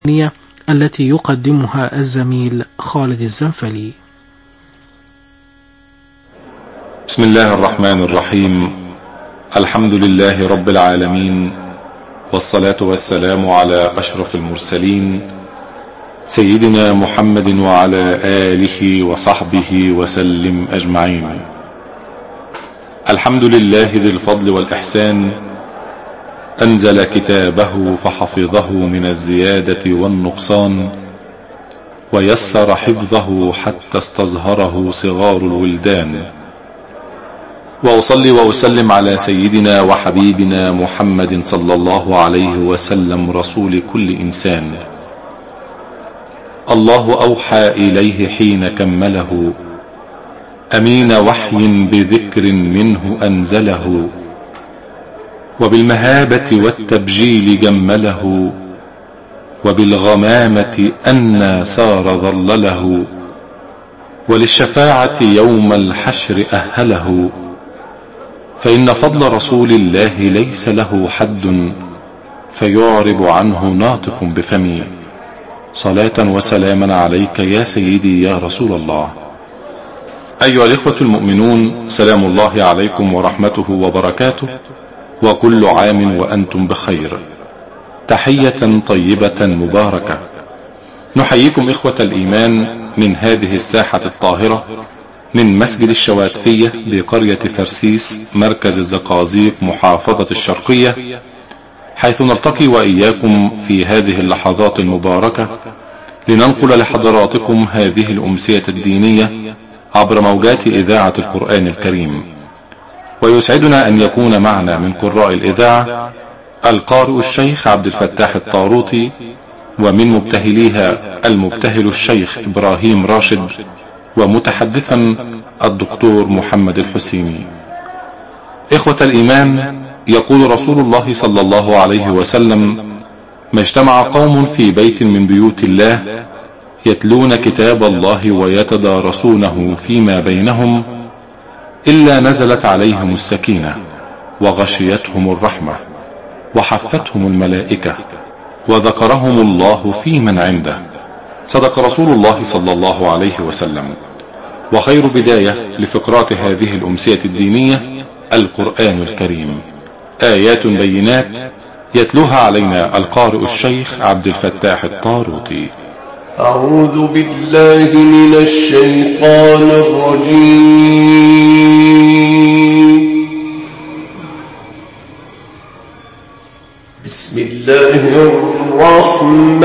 التي يقدمها الزميل خالد الزنفلي. بسم الله الرحمن الرحيم. الحمد لله رب العالمين، والصلاة والسلام على أشرف المرسلين سيدنا محمد وعلى آله وصحبه وسلم أجمعين. الحمد لله ذي الفضل والإحسان، أنزل كتابه فحفظه من الزيادة والنقصان، ويسر حفظه حتى استظهره صغار الولدان. وأصلي وأسلم على سيدنا وحبيبنا محمد صلى الله عليه وسلم، رسول كل إنسان. الله أوحى إليه حين كمله، أمين وحي بذكر منه أنزله، وبالمهابة والتبجيل جمله، وبالغمامة أنى سار ظلله، وللشفاعة يوم الحشر أهله. فإن فضل رسول الله ليس له حد، فيعرب عنه ناطق بفمي. صلاة وسلاما عليك يا سيدي يا رسول الله. أيها الإخوة المؤمنون، سلام الله عليكم ورحمته وبركاته، وكل عام وأنتم بخير. تحية طيبة مباركة نحييكم إخوة الإيمان من هذه الساحة الطاهرة، من مسجد الشواتفية بقرية فرسيس، مركز الزقازيق، محافظة الشرقية، حيث نلتقي وإياكم في هذه اللحظات المباركة لننقل لحضراتكم هذه الأمسية الدينية عبر موجات إذاعة القرآن الكريم. ويسعدنا أن يكون معنا من قراء الإذاعة القارئ الشيخ عبد الفتاح الطاروطي، ومن مبتهليها المبتهل الشيخ إبراهيم راشد، ومتحدثا الدكتور محمد الحسيني. إخوة الإيمان، يقول رسول الله صلى الله عليه وسلم: ما اجتمع قوم في بيت من بيوت الله يتلون كتاب الله ويتدارسونه فيما بينهم إلا نزلت عليهم السكينة، وغشيتهم الرحمة، وحفتهم الملائكة، وذكرهم الله في من عنده. صدق رسول الله صلى الله عليه وسلم. وخير بداية لفقرات هذه الأمسية الدينية القرآن الكريم، آيات بينات يتلوها علينا القارئ الشيخ عبد الفتاح الطاروطي. أعوذ بالله من الشيطان الرجيم. بسم الله الرحمن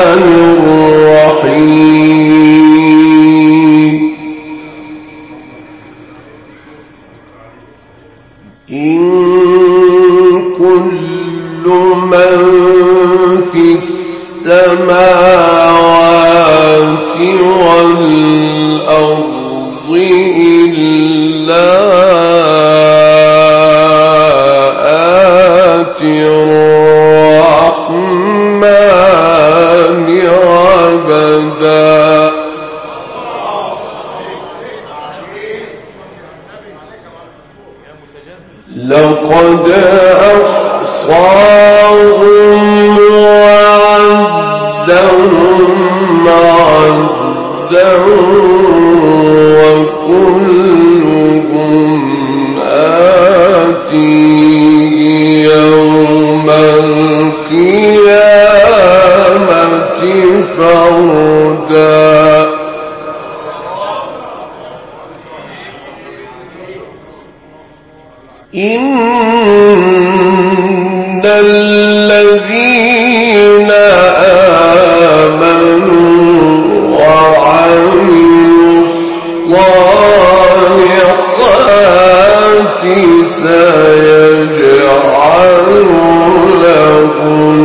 الرحيم. إن كل من في السماوات والأرض إلا آتي الرحمن عبدا. لقد أحصاهم وعدهم عدا وكلهم آتيه يوم القيامة فردا. إن الذين آمنوا وعملوا الصالحات سيجعل لهم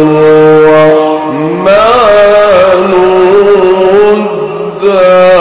الرحمن ودا.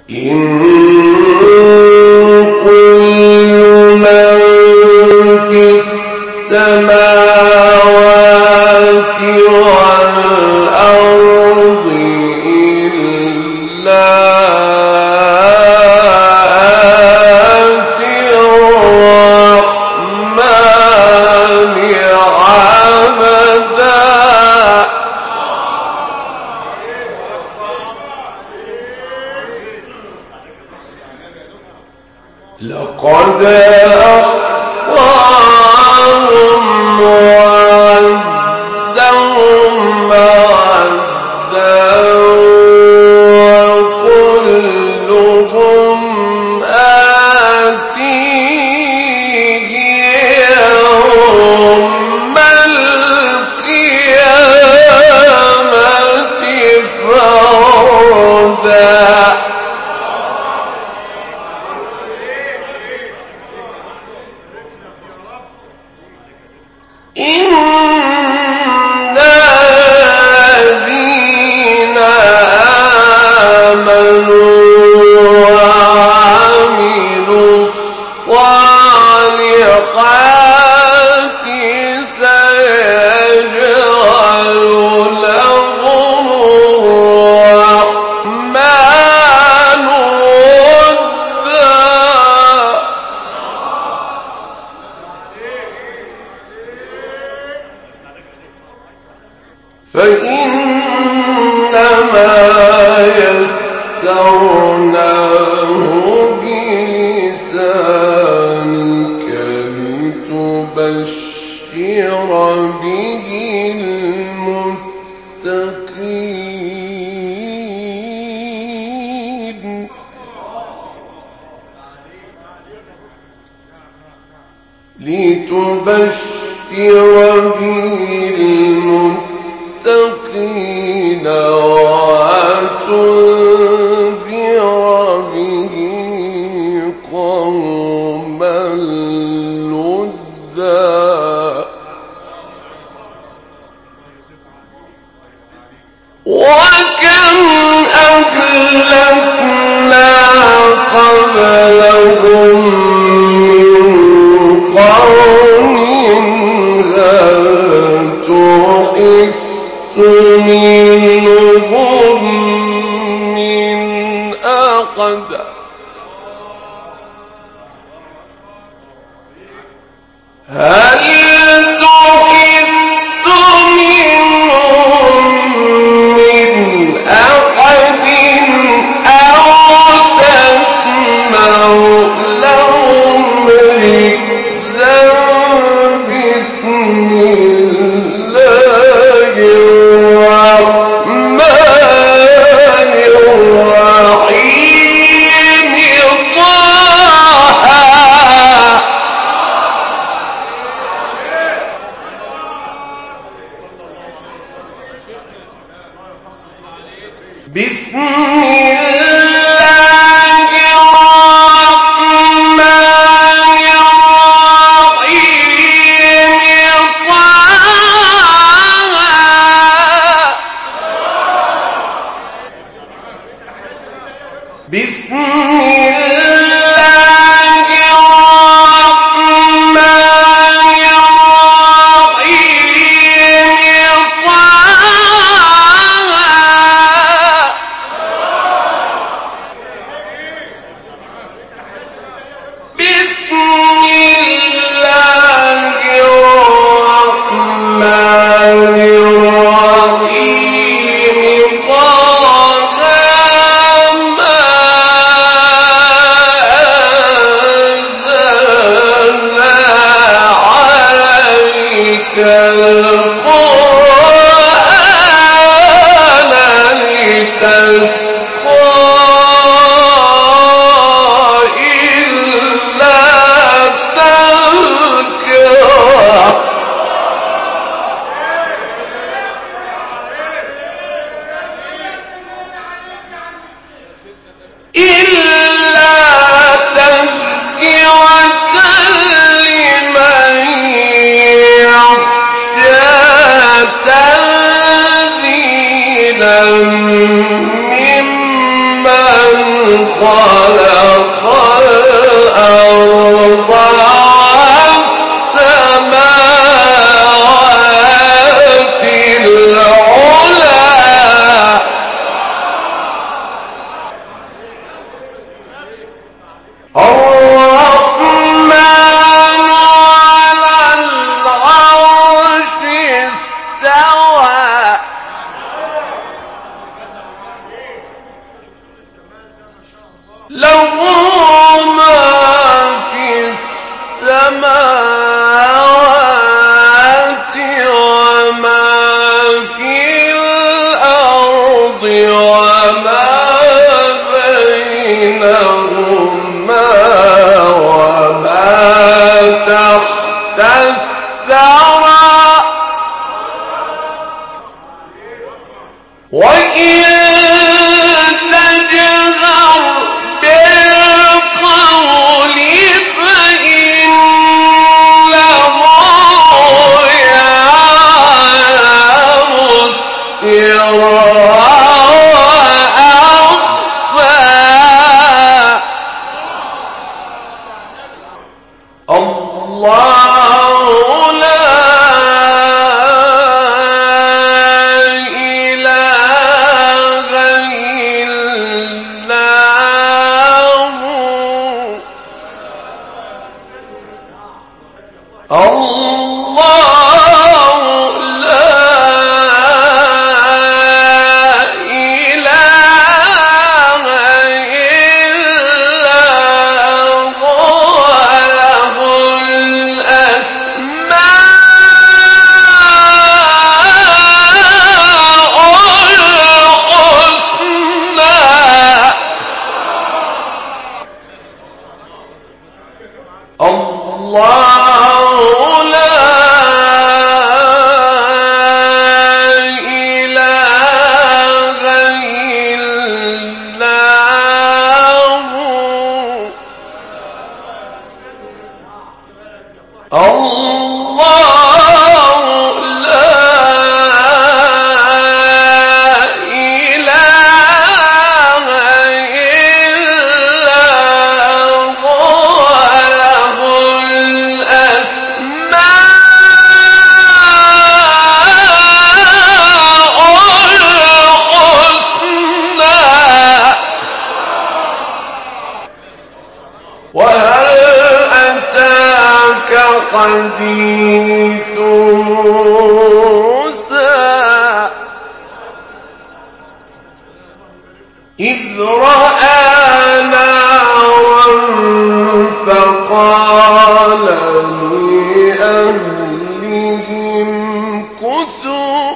إن كل من في السماوات والأرض إلا آتي الرحمن عبدا. لقد أحصاهم وعدهم عدا وكلهم آتيه يوم القيامة فردا. إن الذين آمنوا وعملوا الصالحات سيجعل لهم الرحمن ودا. فإنما يسرناه بلسانك لتبشر به المتقين. لتبشر به المتقين وتنذر به قوما لدا. وكم أهلكنا قبلهم من قرن هل تحس منهم من أحد. هل تحس منهم من أحد أو تسمع لهم ركزا؟ بسم الله الرحمن الرحيم. طه. بسم الله الرحمن الرحيم. طه. بسم الله الرحمن الرحيم. طه. بسم الله الرحمن الرحيم. طه ما أنزلنا عليك القرآن لتشقى إلا تذكرة. لمن يخشى تنزيلا ممن خلق الأرض والسماوات العلى الرحمن على العرش استوى له ما في السماوات وما في الأرض وما بينهما وما تحت الثرى وإن تجهر بالقول فإنه يعلم السر وأخفى الله لا إله إلا هو الله لا إله إلا هو له الأسماء الحسنى الله لا إله إلا هو الله لا إله إلا هو له الأسماء الحسنى وهل أتاك حديث موسى إذ رأى نارا فقال لأهلهم كثوا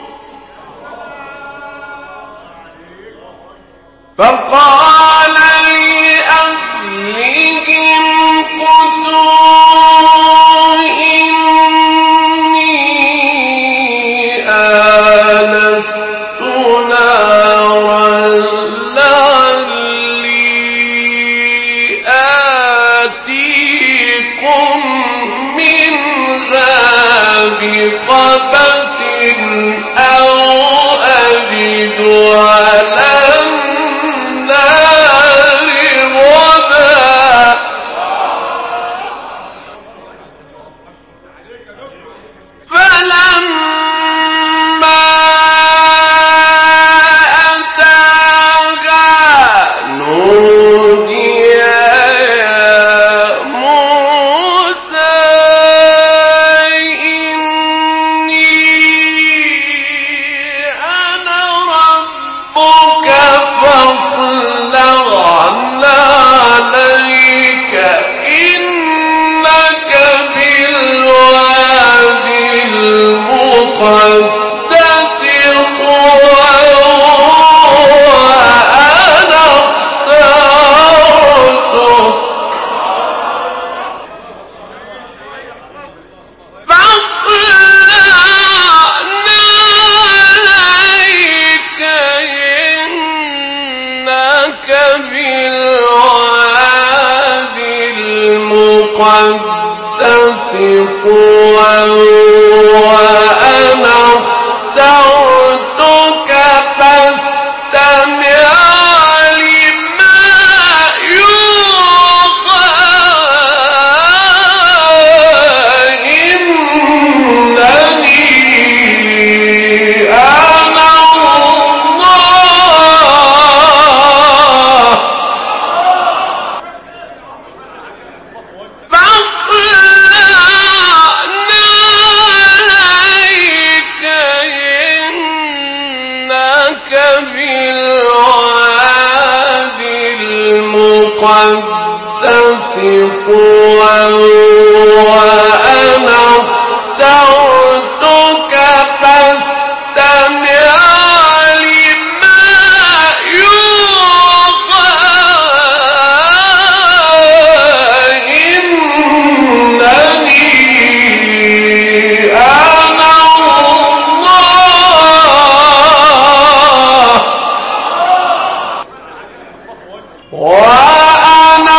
إني آنست نارا لعلي آتيكم منها بقبس أو أجد على النار هدى فلما أتاها نودي يا موسى إني أنا ربك فاخلع عليك إنك بالوادي المقدس طوى وأنا اخترتك فاخلع عليك إنك بالوادي المقدس طوى وأنا اخترتك فاستمع لما المقدس طوى وأنا اخترتك فاستمع لما يوحى إنني أنا الله وأنا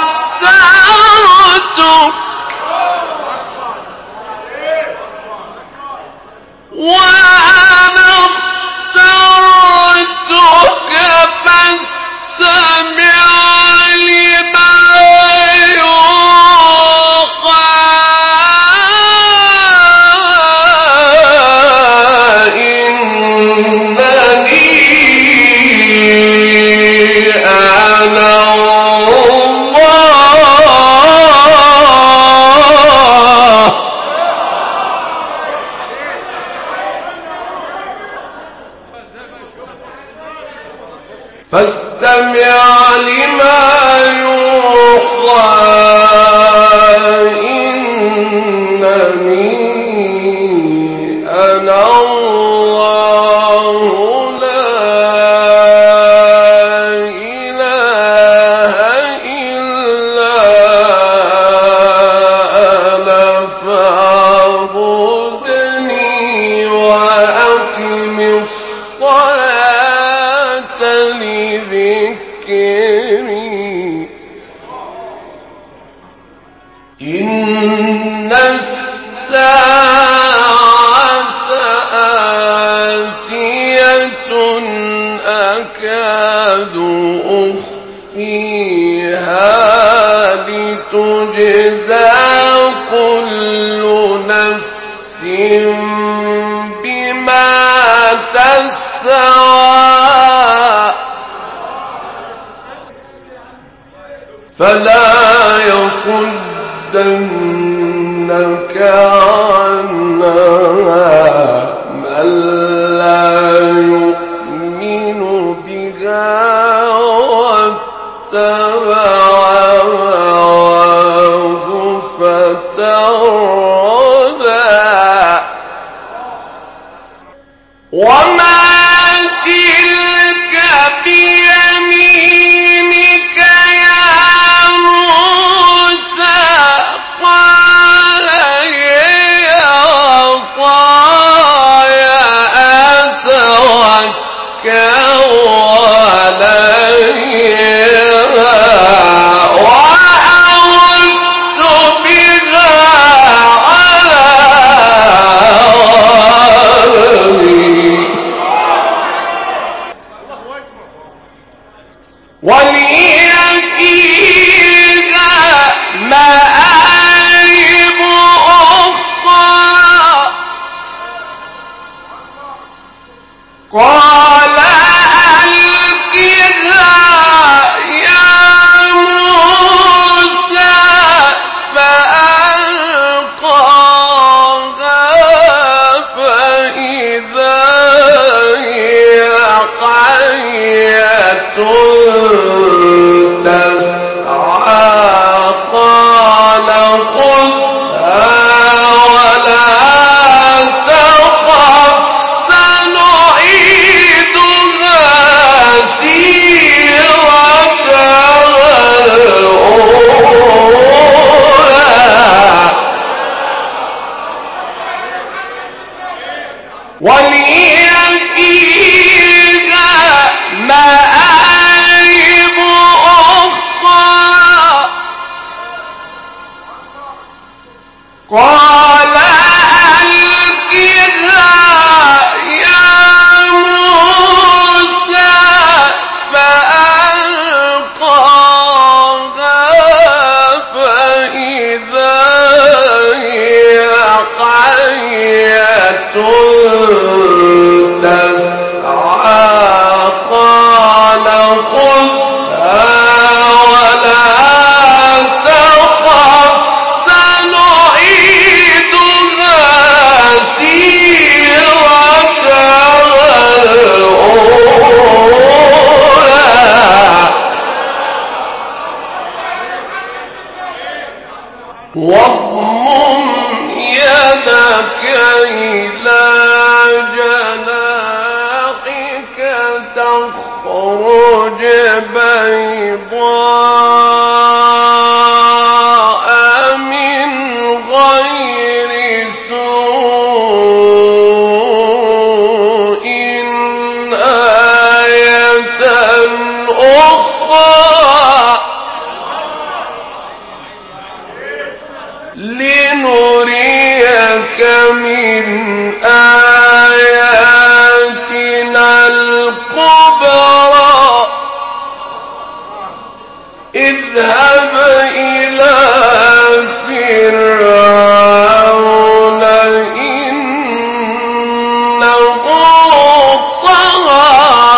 اخترتك فاستمع لما يوحى إنني أنا الله فاستمع لما يوحى إنني أنا الله لا إله إلا أنا فاعبدني وأقم الصلاة لذكري إن الساعة آتية أكاد أخفيها لتجزى كل نفس بما تسعى فلا يصدنك عنها من لا يؤمن بها واتبع هواه فتردى وما تلك بيمينك يا موسى قال هي عصاي أتوكل عليها وأحط بها على غنمي ولي فيها مآرب أخرى قال ألقها يا موسى فألقاها فإذا هي حية تسعى قال خذها ولا تخف سنعيدها سيرتها الأولى ولي فيها مآرب أخرى قال ألقها يا موسى فألقاها فإذا هي حية تسعى قال خذها ولا تخف سنعيدها سيرتها الأولى بيضاء من غير سوء آية أخرى لنريك من آياتنا الكبرى اذهب إلى فرعون إنه طغى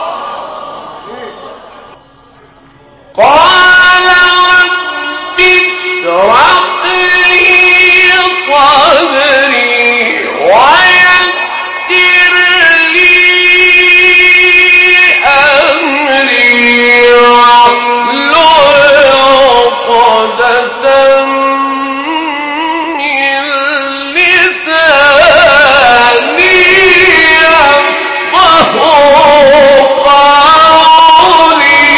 قال رب اشرح لي صدري ويسر لي أمري واحلل عقدة من لساني يفقهوا قولي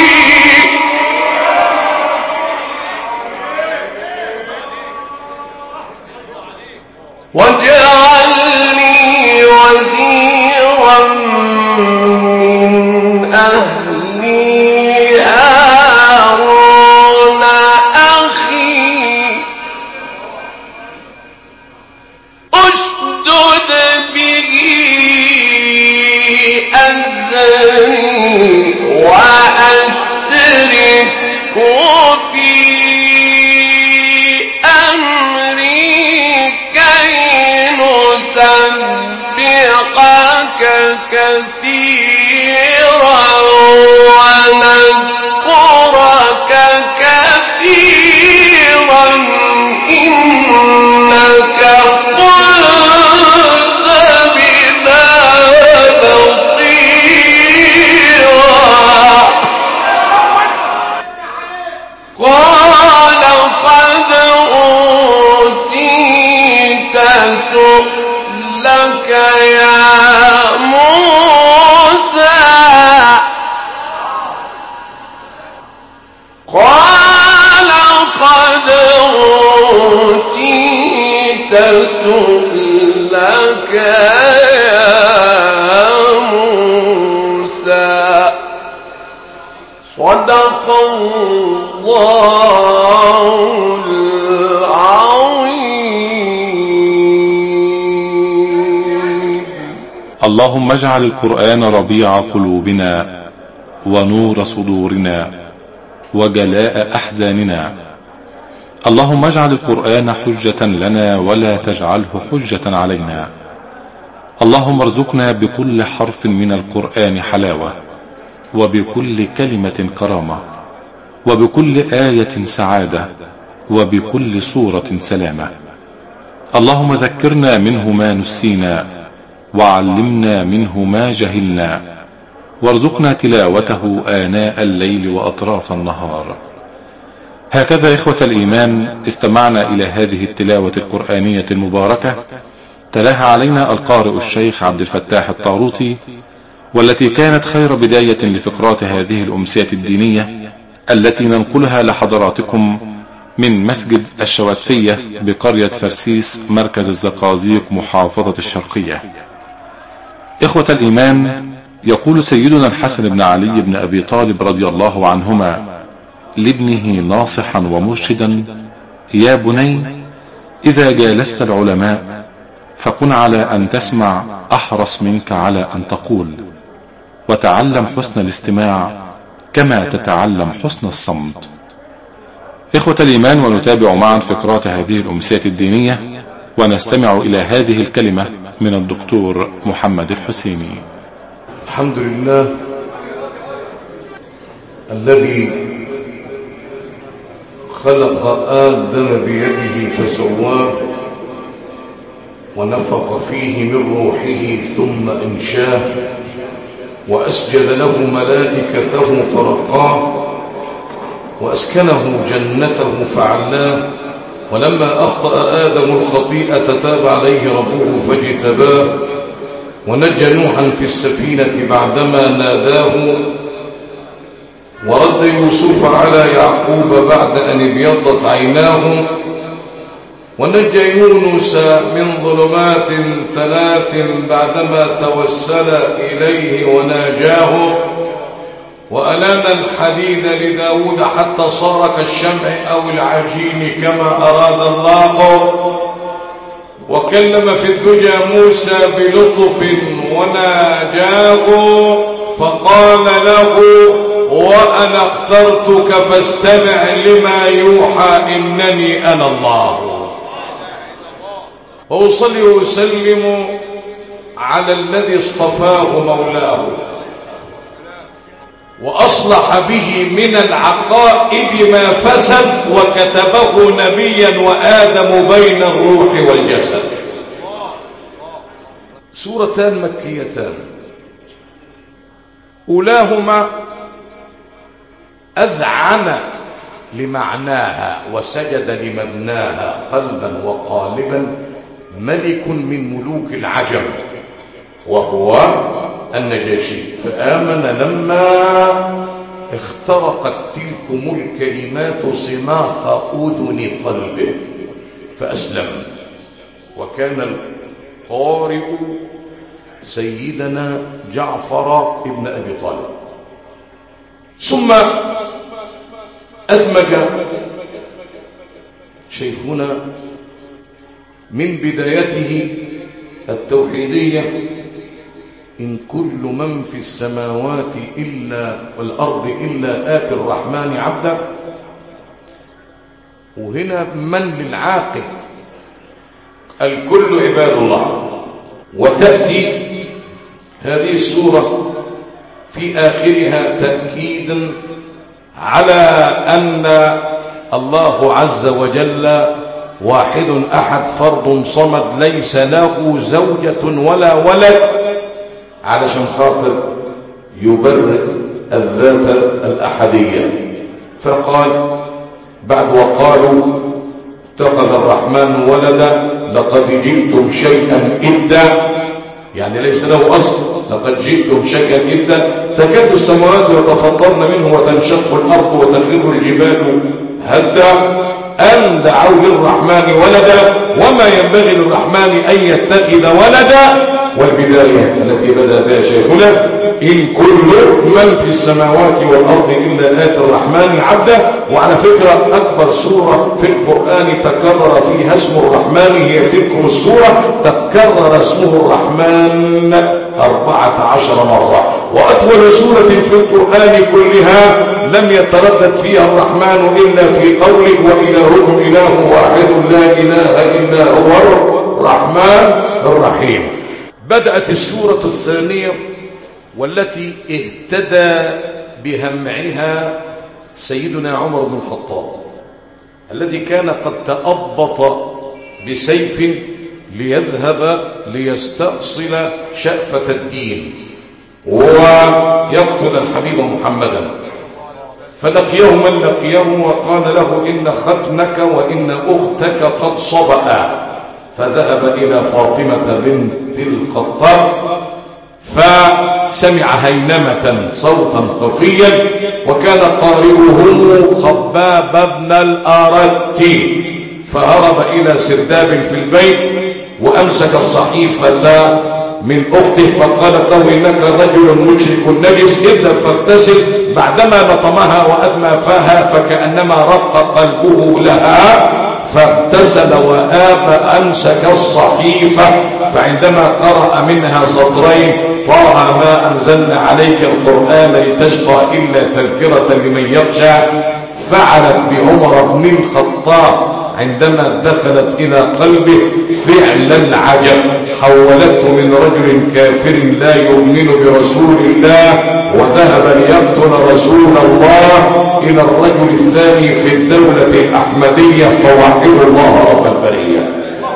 واجعل لي وزيرا من أهلي هارون أخي أشدد به أزري وأشركه في أمري كي نسبحك كثيرا ونذكرك كثيرا إنك كنت بنا بصيرا قال قد أوتيت سؤلك يا موسى قال قد أوتيت سؤلك يا موسى صدق الله العظيم. اللهم اجعل القرآن ربيع قلوبنا ونور صدورنا وجلاء أحزاننا. اللهم اجعل القرآن حجة لنا ولا تجعله حجة علينا. اللهم ارزقنا بكل حرف من القرآن حلاوة، وبكل كلمة كرامة، وبكل آية سعادة، وبكل صورة سلامة. اللهم ذكرنا منه ما نسينا، وعلمنا منه ما جهلنا، وارزقنا تلاوته آناء الليل وأطراف النهار. هكذا إخوة الإيمان استمعنا إلى هذه التلاوة القرآنية المباركة تلاها علينا القارئ الشيخ عبد الفتاح الطاروطي، والتي كانت خير بداية لفقرات هذه الأمسية الدينية التي ننقلها لحضراتكم من مسجد الشواتفية بقرية فرسيس مركز الزقازيق محافظة الشرقية. إخوة الإيمان، يقول سيدنا الحسن بن علي بن أبي طالب رضي الله عنهما لابنه ناصحا ومرشدا: يا بني، إذا جالست العلماء فكن على أن تسمع أحرص منك على أن تقول، وتعلم حسن الاستماع كما تتعلم حسن الصمت. إخوة الإيمان، ونتابع معا فقرات هذه الأمسية الدينية، ونستمع إلى هذه الكلمة من الدكتور محمد الحسيني. الحمد لله الذي خلق آدم بيده فسواه ونفخ فيه من روحه ثم أنشاه وأسجد له ملائكته فرقاه وأسكنه جنته فعلاه. ولما أخطأ آدم الخطيئة تاب عليه ربه فاجتباه ونجى نوحا في السفينة بعدما ناداه ورد يوسف على يعقوب بعد أن ابيضت عيناه، ونجى يونس من ظلمات 3 بعدما توسل إليه وناجاه، وألان الحديد لداود حتى صار كالشمع أو العجين كما أراد الله، وكلم في الدجى موسى بلطف وناجاه، فقال له وأنا اخترتك فاستمع لما يوحى إنني أنا الله. وأصلي وأسلم على الذي اصطفاه مولاه وأصلح به من العقائد ما فسد، وكتبه نبيا وآدم بين الروح والجسد. سورتان مكيتان، أولاهما أذعن لمعناها وسجد لمبناها قلبا وقالبا ملك من ملوك العجم وهو النجاشي، فآمن لما اخترقت تلكم الكلمات صماخ أذن قلبه فأسلم. وكان القارئ سيدنا جعفر ابن أبي طالب. ثم أدمج شيخنا من بدايته التوحيدية إن كل من في السماوات إلا والأرض إلا آتي الرحمن عبدا، وهنا من للعاقل الكل عباد الله. وتأتي هذه السورة في آخرها تأكيدا على أن الله عز وجل واحد أحد فرد صمد ليس له زوجة ولا ولد، علشان خاطر يبرئ الذات الأحدية. فقال بعد وقالوا اتخذ الرحمن ولدا لقد جئتم شيئا إدا، يعني ليس له أصل، لقد جئتم شيئا إدا. تكاد السماوات يتفطرن منه وتنشق الأرض وتخر الجبال هدا أن دعوا للرحمن ولدا وما ينبغي للرحمن أن يتخذ ولدا. والبداية التي بدأ بها شيخنا إن كل من في السماوات والأرض إلا آتي الرحمن عبدا. وعلى فكرة أكبر سورة في القرآن تكرر فيها اسم الرحمن هي تلك السورة، تكرر اسمه الرحمن 14 مرة. وأطول سورة في القرآن كلها لم يتردد فيها الرحمن إلا في قوله وإلهكم إله واحد لا إله إلا هو الرحمن الرحيم. بدأت السورة الثانية والتي اهتدى بهمعها سيدنا عمر بن الخطاب الذي كان قد تأبط بسيف ليذهب ليستأصل شأفة الدين ويقتل الحبيب محمدا، فلقيه من لقيه وقال له إن ختنك وإن أختك قد صبأ، فذهب إلى فاطمة بنت الخطاب فسمع هينمة صوتا خفيا، وكان قارئه خباب بن الأرت، فهرب إلى سرداب في البيت وأمسك الصحيفة من أخته فقالت له إنك رجل مشرك نجس اذهب فاغتسل. بعدما لطمها وأدمى فاها فكأنما رق قلبه لها فاغتسل وآب أمسك الصحيفة، فعندما قرأ منها سطرين طه ما أنزلنا عليك القرآن لتشقى إلا تذكرة لمن يخشى، فعلت بعمر بن الخطاب عندما دخلت إلى قلبه فعل العجب، حولته من رجل كافر لا يؤمن برسول الله وذهب ليقتل رسول الله إلى الرجل الثاني في الدولة الأحمدية فوحد الله رب البرية.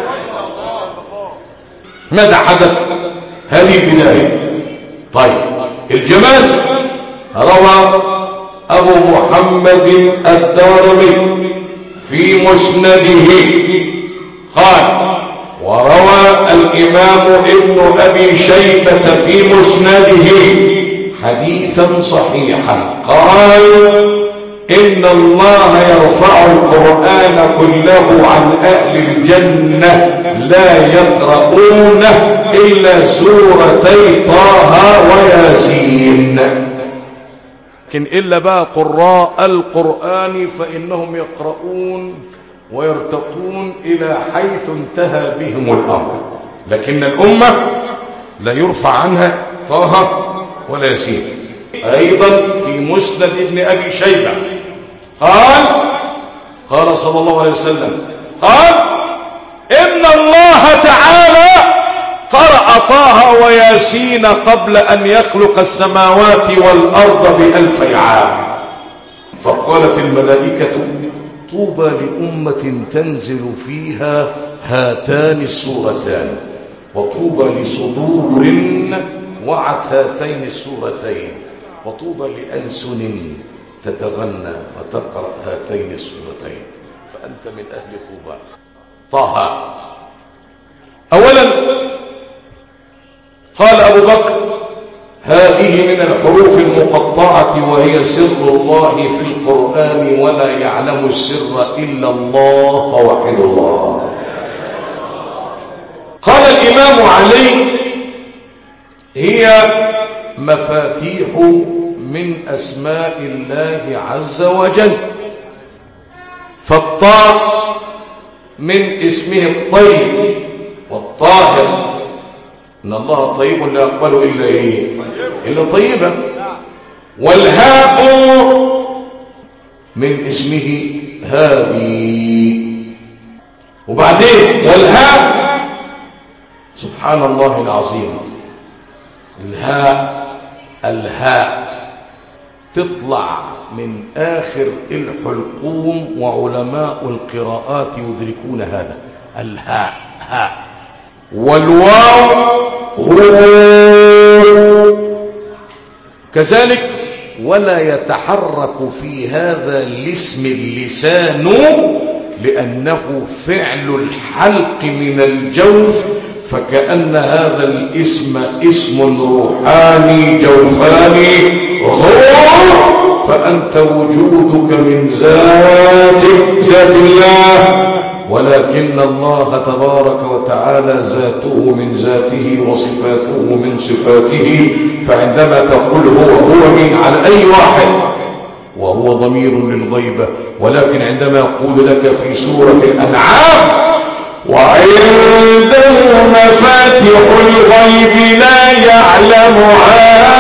ماذا حدث؟ هذه البداية. طيب الجمال روى أبو محمد الدارمي في مسنده قال وروى الإمام ابن أبي شيبة في مسنده حديثا صحيحا قال إن الله يرفع القرآن كله عن أهل الجنة لا يقرؤونه إلا سورتي طه وياسين. لكن إلا بقى قراء القرآن فإنهم يقرؤون ويرتقون إلى حيث انتهى بهم الأمر، لكن الأمة لا يرفع عنها طه ولا ياسين. أيضا في مسند ابن أبي شيبة قال صلى الله عليه وسلم قال إن الله تعالى قرأ طه وياسين قبل أن يخلق السماوات والأرض ب1000 عام. فقالت الملائكة طوبى لأمة تنزل فيها هاتان السورتان، وطوبى لصدور وعت هاتين السورتين، وطوبى لألسن تتغنى وتقرأ هاتين السورتين، فأنت من أهل طوبى. طه أولا قال أبو بكر هذه من الحروف المقطعة وهي سر الله في القرآن ولا يعلم السر إلا الله ووحد الله. قال الإمام علي هي مفاتيح من أسماء الله عز وجل، فالطاء من اسمه الطيب والطاهر، إن الله طيب لا يقبل إلا طيبا. والهاء من اسمه هادي. وبعدين والهاء سبحان الله العظيم، الهاء تطلع من آخر الحلقوم، وعلماء القراءات يدركون هذا. الهاء هاء. والواو هو كذلك، ولا يتحرك في هذا الاسم اللسان لأنه فعل الحلق من الجوف، فكأن هذا الاسم اسم روحاني جوفاني هو، فأنت وجودك من ذات الله، ولكن الله تبارك وتعالى ذاته من ذاته وصفاته من صفاته. فعندما تقول هو من على أي واحد وهو ضمير للغيبة، ولكن عندما يقول لك في سورة الأنعام وعنده مفاتح الغيب لا يعلمها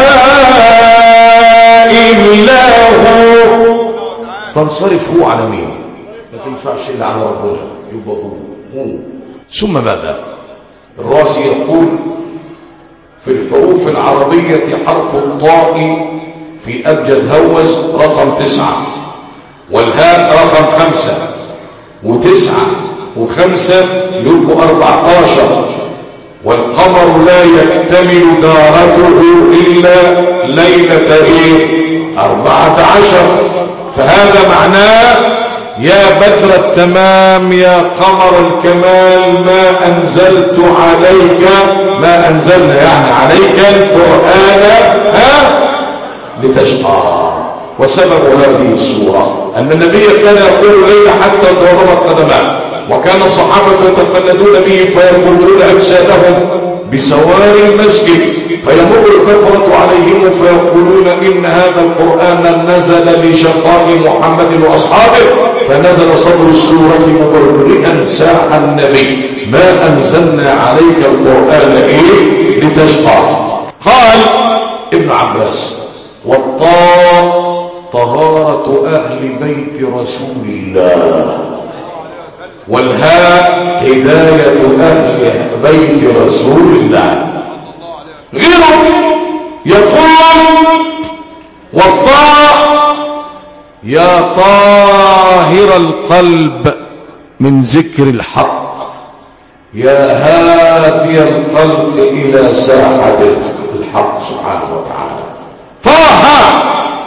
إلا هو، تنصرف هو على مين؟ ما تنفعش إلا على ربنا، يبقى هو. ثم ماذا؟ الرازي يقول في الحروف العربية حرف الطاء في أبجد هوز رقم 9، والهاء رقم 5، و9 و5 يبقوا 14، والقمر لا يكتمل دارته إلا ليلة 14. فهذا معناه يا بدر التمام يا قمر الكمال ما أنزلت عليك، ما أنزلنا يعني عليك القرآن لتشقى. وسبب هذه السورة أن النبي كان يقول ليلة حتى تورمت قدماه، وكان الصحابة يتقلدون به فيربطون أجسادهم بسوار المسجد، فيمر الكفرة عليهم فيقولون إن هذا القرآن نزل لشقاء محمد وأصحابه، فنزل صدر السورة مبرئا ساح النبي ما أنزلنا عليك القرآن لتشقى. قال ابن عباس والطاء طهارة أهل بيت رسول الله، والهاء هداية أهل بيت رسول الله. غيره يقول والطاء يا طاهر القلب من ذكر الحق، يا هادي الخلق إلى ساحة الحق سبحانه وتعالى. طه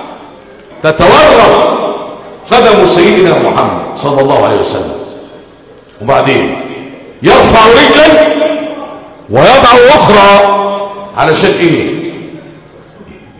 تتورط قدم سيدنا محمد صلى الله عليه وسلم، وبعدين يرفع رجلا ويضع أخرى علشان إيه؟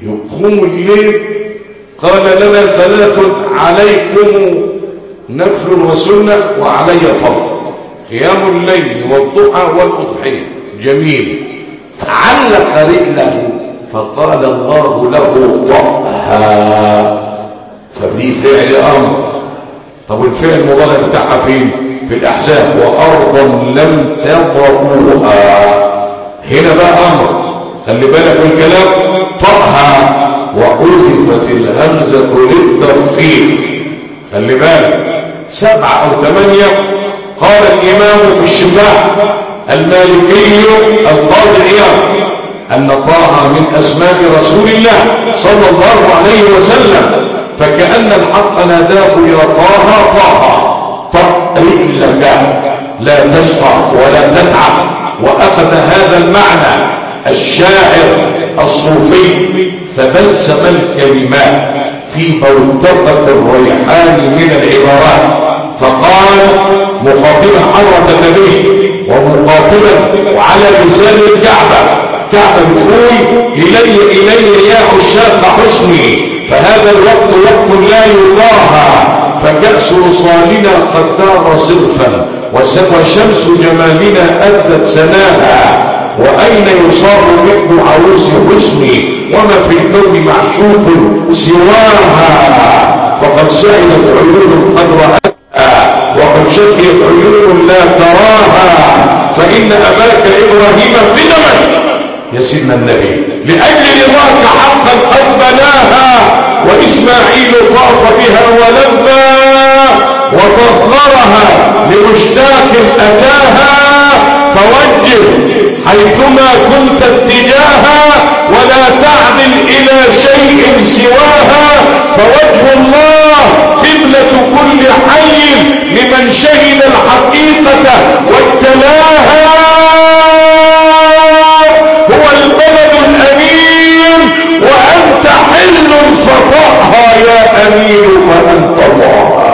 يقوم الليل. قال لنا 3 عليكم نفل وسنة وعلي فرض: قيام الليل والضحى والأضحية. جميل. فعلق رجله فقال الله له: طأها. ففي فعل أمر. طب الفعل المضارع بتاعها فين؟ في الأحزاب: وأرضا لم تطئوها. هنا بقى أمر، خلي بالك من الكلام. طأها وحذفت الهمزة للترفيق. خلي بالك. 7 أو 8. قال الإمام في الشفاء المالكي القاضي عياض أن طه من أسماء رسول الله صلى الله عليه وسلم، فكأن الحق ناداه: يا طه طه طأ رجلك لا تشقى ولا تتعب. وأخذ هذا المعنى الشاعر الصوفي فبلسم الكلمات في بوتقة الريحان من العبارات، فقال مخاطبا حضرة النبي ومخاطبا وعلى لسان الكعبة. كعبة بتقول: إلي يا عشاق حسني، فهذا الوقت وقت لا يضاهى، فكأس وصالنا قد دار صرفا، وشمس جمالنا أدت سناها، وأين يصاب مثل عروس حسني، وما في الكون معشوق سواها، فقد سئلت عيون قد رأتها، وقد شكيت عيون لا تراها، فإن أباك إبراهيم قدما يا سيدنا النبي لأجل رضاك حقا قد بناها، وإسماعيل طاف بها ولبى، وطهرها لمشتاق أتاها، فوجه حيثما كنت اتجاها، ولا تعدل إلى شيء سواها، فوجه الله قبلة كل حي لمن شهد الحقيقة واتلاها، هو البلد الأمين وأنت حل فطأها يا أمين فأنت طاها.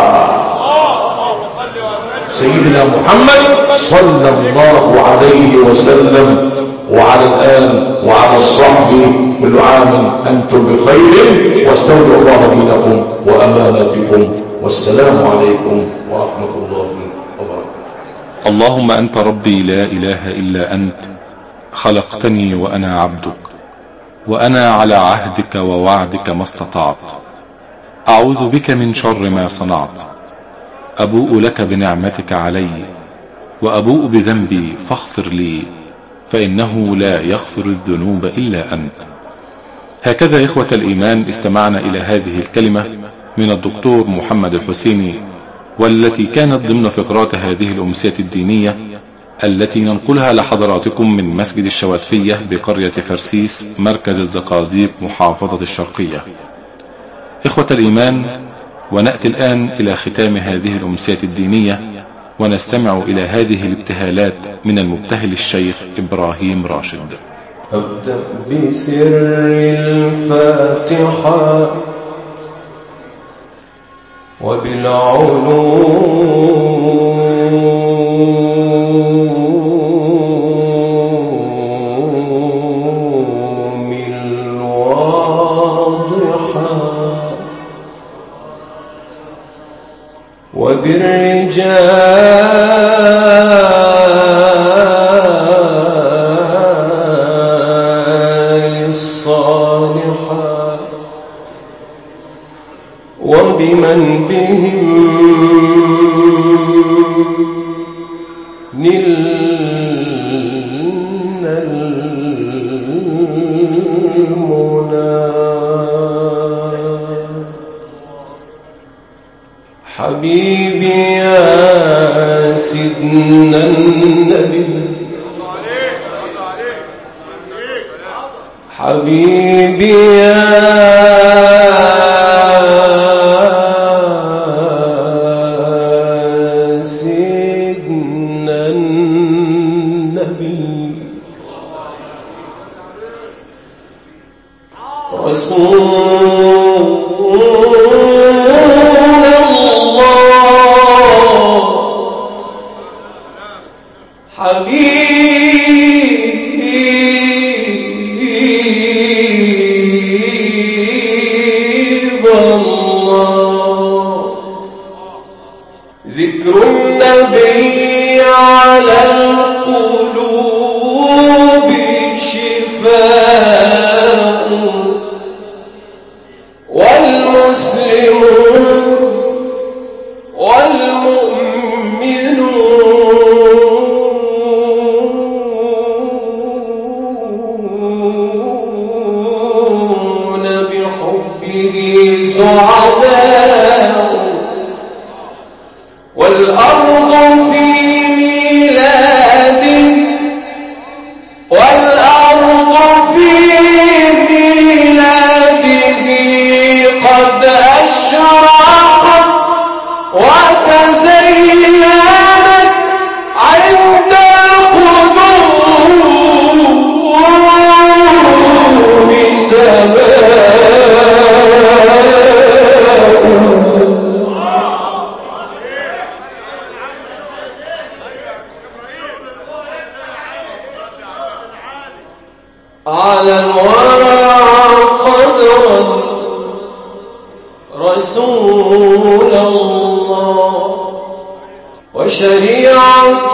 سيدنا محمد صلى الله عليه وسلم وعلى الآن وعلى الصحب كل عام أنتم بخير، واستودع الله دينكم وأماناتكم، والسلام عليكم ورحمة الله وبركاته. اللهم أنت ربي لا إله إلا أنت، خلقتني وأنا عبدك، وأنا على عهدك ووعدك ما استطعت، أعوذ بك من شر ما صنعت، أبوء لك بنعمتك علي وأبوء بذنبي فاغفر لي، فإنه لا يغفر الذنوب إلا أنت. هكذا إخوة الإيمان استمعنا إلى هذه الكلمة من الدكتور محمد الحسيني، والتي كانت ضمن فقرات هذه الأمسية الدينية التي ننقلها لحضراتكم من مسجد الشواتفية بقرية فرسيس مركز الزقازيق محافظة الشرقية. إخوة الإيمان، ونأتي الآن إلى ختام هذه الأمسية الدينية، ونستمع إلى هذه الابتهالات من المبتهل الشيخ إبراهيم راشد. أبدأ بسر الفاتحة وبالعلوم الواضحة وبالرجال الصالحة وبمن بهم نلنا المنى. حبيبي يا سيدنا النبي، حبيبي يا سيدنا النبي، رسول حبيبي ذكر النبي على القلوب شفاء والمسلمون والمؤمنون بحبه سعداء والأرض في ميلاده قد أشرقت وتزينت عند القلوب على الورى قدرا رسول الله وشريعة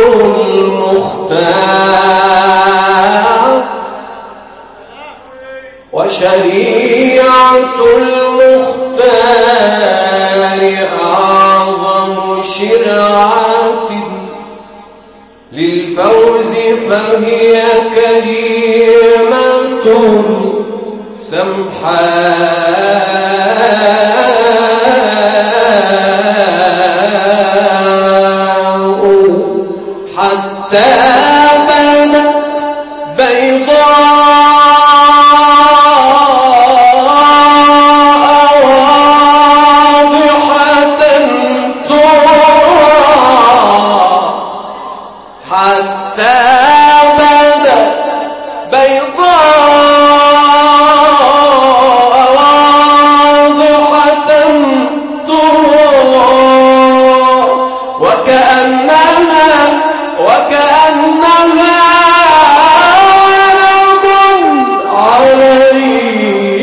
المختار أعظم شرعة للفوز فهي كريمة سمحاء حتى بنت بيضاء واضحة ترى حتى بدت بيضاء واضحة ترى وكأنها علم عليه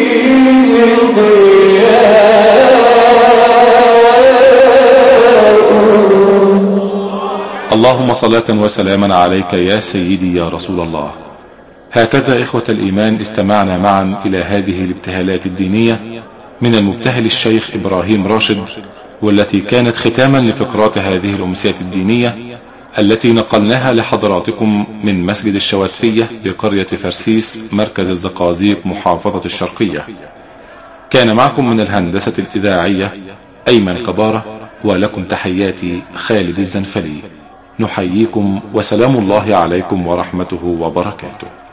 ضياء. اللهم صلاة وسلاما عليك يا سيدي يا رسول الله. هكذا إخوة الإيمان استمعنا معا إلى هذه الابتهالات الدينية من المبتهل الشيخ إبراهيم راشد، والتي كانت ختاما لفقرات هذه الأمسيات الدينية التي نقلناها لحضراتكم من مسجد الشواتفية بقرية فرسيس مركز الزقازيق محافظة الشرقية. كان معكم من الهندسة الإذاعية أيمن كبارة، ولكم تحياتي خالد الزنفلي. نحييكم وسلام الله عليكم ورحمته وبركاته.